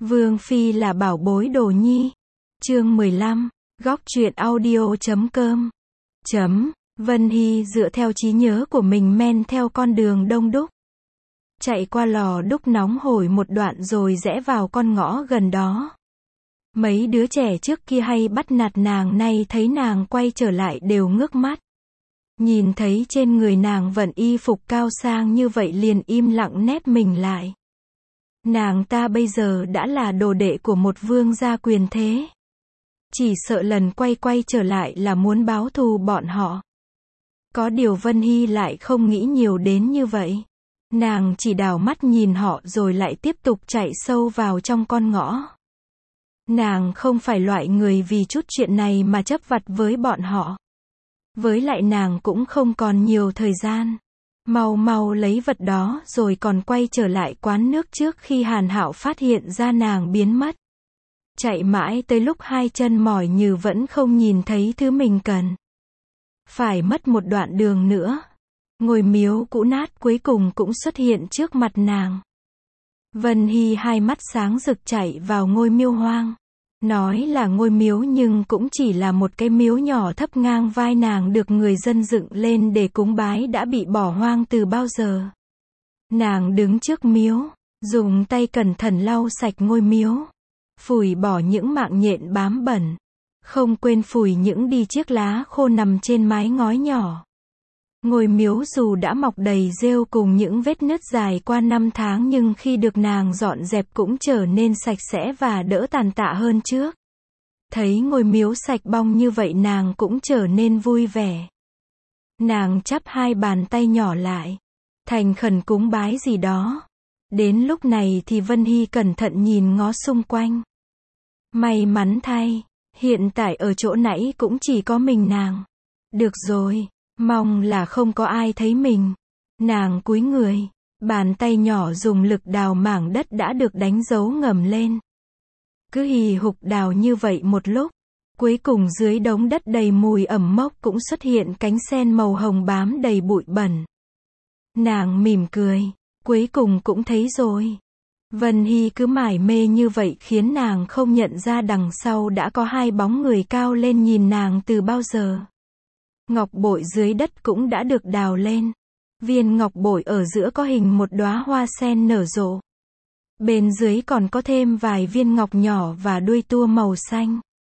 Vương Phi là bảo bối đồ nhi. Chương 15, góc truyện audio.com. Vân Hy dựa theo trí nhớ của mình men theo con đường đông đúc. Chạy qua lò đúc nóng hổi một đoạn rồi rẽ vào con ngõ gần đó. Mấy đứa trẻ trước kia hay bắt nạt nàng nay thấy nàng quay trở lại đều ngước mắt. Nhìn thấy trên người nàng vận y phục cao sang như vậy liền im lặng nép mình lại. Nàng ta bây giờ đã là đồ đệ của một vương gia quyền thế. Chỉ sợ lần quay trở lại là muốn báo thù bọn họ. Có điều Vân Hy lại không nghĩ nhiều đến như vậy. Nàng chỉ đảo mắt nhìn họ rồi lại tiếp tục chạy sâu vào trong con ngõ. Nàng không phải loại người vì chút chuyện này mà chấp vặt với bọn họ. Với lại nàng cũng không còn nhiều thời gian. Mau lấy vật đó rồi còn quay trở lại quán nước trước khi Hàn Hạo phát hiện ra nàng biến mất. Chạy mãi tới lúc hai chân mỏi nhừ vẫn không nhìn thấy thứ mình cần. Phải mất một đoạn đường nữa. Ngôi miếu cũ nát cuối cùng cũng xuất hiện trước mặt nàng. Vân Hy hai mắt sáng rực chạy vào ngôi miếu hoang. Nói là ngôi miếu nhưng cũng chỉ là một cái miếu nhỏ thấp ngang vai nàng được người dân dựng lên để cúng bái đã bị bỏ hoang từ bao giờ. Nàng đứng trước miếu, dùng tay cẩn thận lau sạch ngôi miếu, phủi bỏ những mạng nhện bám bẩn, không quên phủi những đi chiếc lá khô nằm trên mái ngói nhỏ. Ngôi miếu dù đã mọc đầy rêu cùng những vết nứt dài qua năm tháng nhưng khi được nàng dọn dẹp cũng trở nên sạch sẽ và đỡ tàn tạ hơn trước. Thấy ngôi miếu sạch bong như vậy nàng cũng trở nên vui vẻ. Nàng chắp hai bàn tay nhỏ lại, thành khẩn cúng bái gì đó. Đến lúc này thì Vân Hy cẩn thận nhìn ngó xung quanh. May mắn thay, hiện tại ở chỗ nãy cũng chỉ có mình nàng. Được rồi. Mong là không có ai thấy mình. Nàng cúi người, bàn tay nhỏ dùng lực đào mảng đất đã được đánh dấu ngầm lên. Cứ hì hục đào như vậy một lúc, cuối cùng dưới đống đất đầy mùi ẩm mốc cũng xuất hiện cánh sen màu hồng bám đầy bụi bẩn. Nàng mỉm cười, cuối cùng cũng thấy rồi. Vân Hy cứ mải mê như vậy khiến nàng không nhận ra đằng sau đã có hai bóng người cao lên nhìn nàng từ bao giờ. Ngọc bội dưới đất cũng đã được đào lên. Viên ngọc bội ở giữa có hình một đóa hoa sen nở rộ. Bên dưới còn có thêm vài viên ngọc nhỏ và đuôi tua màu xanh.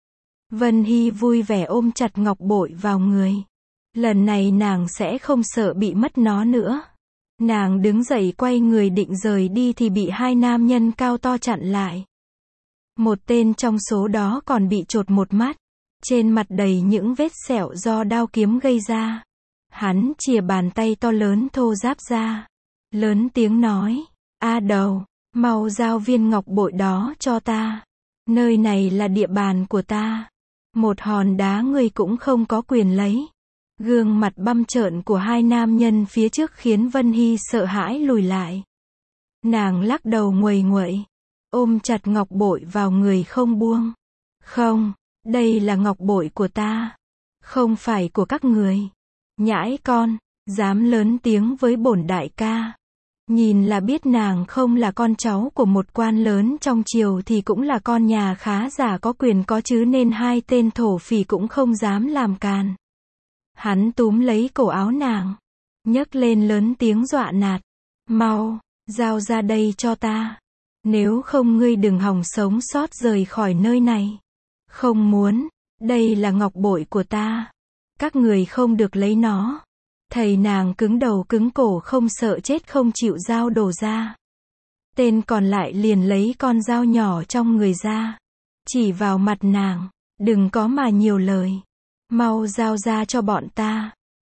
Vân Hy vui vẻ ôm chặt ngọc bội vào người. Lần này nàng sẽ không sợ bị mất nó nữa. Nàng đứng dậy quay người định rời đi thì bị hai nam nhân cao to chặn lại. Một tên trong số đó còn bị chột một mắt. Trên mặt đầy những vết sẹo do đao kiếm gây ra. Hắn chìa bàn tay to lớn thô ráp ra. Lớn tiếng nói, A Đầu, mau giao viên ngọc bội đó cho ta. Nơi này là địa bàn của ta. Một hòn đá ngươi cũng không có quyền lấy. Gương mặt băm trợn của hai nam nhân phía trước khiến Vân Hy sợ hãi lùi lại. Nàng lắc đầu nguầy nguậy, ôm chặt ngọc bội vào người không buông. Không. Đây là ngọc bội của ta, không phải của các người. Nhãi con, dám lớn tiếng với bổn đại ca. Nhìn là biết nàng không là con cháu của một quan lớn trong triều thì cũng là con nhà khá giả có quyền có chứ nên hai tên thổ phỉ cũng không dám làm càn. Hắn túm lấy cổ áo nàng, nhấc lên lớn tiếng dọa nạt. Mau, giao ra đây cho ta. Nếu không ngươi đừng hòng sống sót rời khỏi nơi này. Không muốn, đây là ngọc bội của ta. Các người không được lấy nó. Thầy nàng cứng đầu cứng cổ không sợ chết không chịu giao đồ ra. Tên còn lại liền lấy con dao nhỏ trong người ra. Chỉ vào mặt nàng, đừng có mà nhiều lời. Mau giao ra cho bọn ta.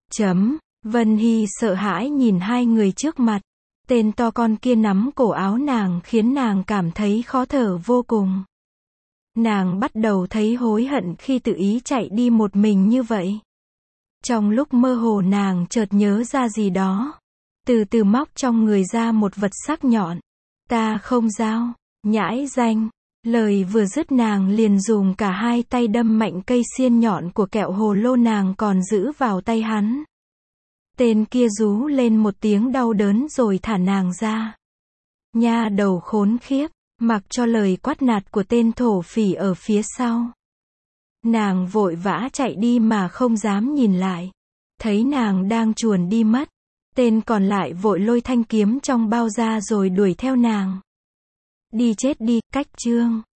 Vân Hy sợ hãi nhìn hai người trước mặt. Tên to con kia nắm cổ áo nàng khiến nàng cảm thấy khó thở vô cùng. Nàng bắt đầu thấy hối hận khi tự ý chạy đi một mình như vậy. Trong lúc mơ hồ nàng chợt nhớ ra gì đó. Từ từ móc trong người ra một vật sắc nhọn. Ta không giao, nhãi danh. Lời vừa dứt nàng liền dùng cả hai tay đâm mạnh cây xiên nhọn của kẹo hồ lô nàng còn giữ vào tay hắn. Tên kia rú lên một tiếng đau đớn rồi thả nàng ra. Nha đầu khốn khiếp. Mặc cho lời quát nạt của tên thổ phỉ ở phía sau. Nàng vội vã chạy đi mà không dám nhìn lại. Thấy nàng đang chuồn đi mất, tên còn lại vội lôi thanh kiếm trong bao ra rồi đuổi theo nàng. Đi chết đi, cách chương.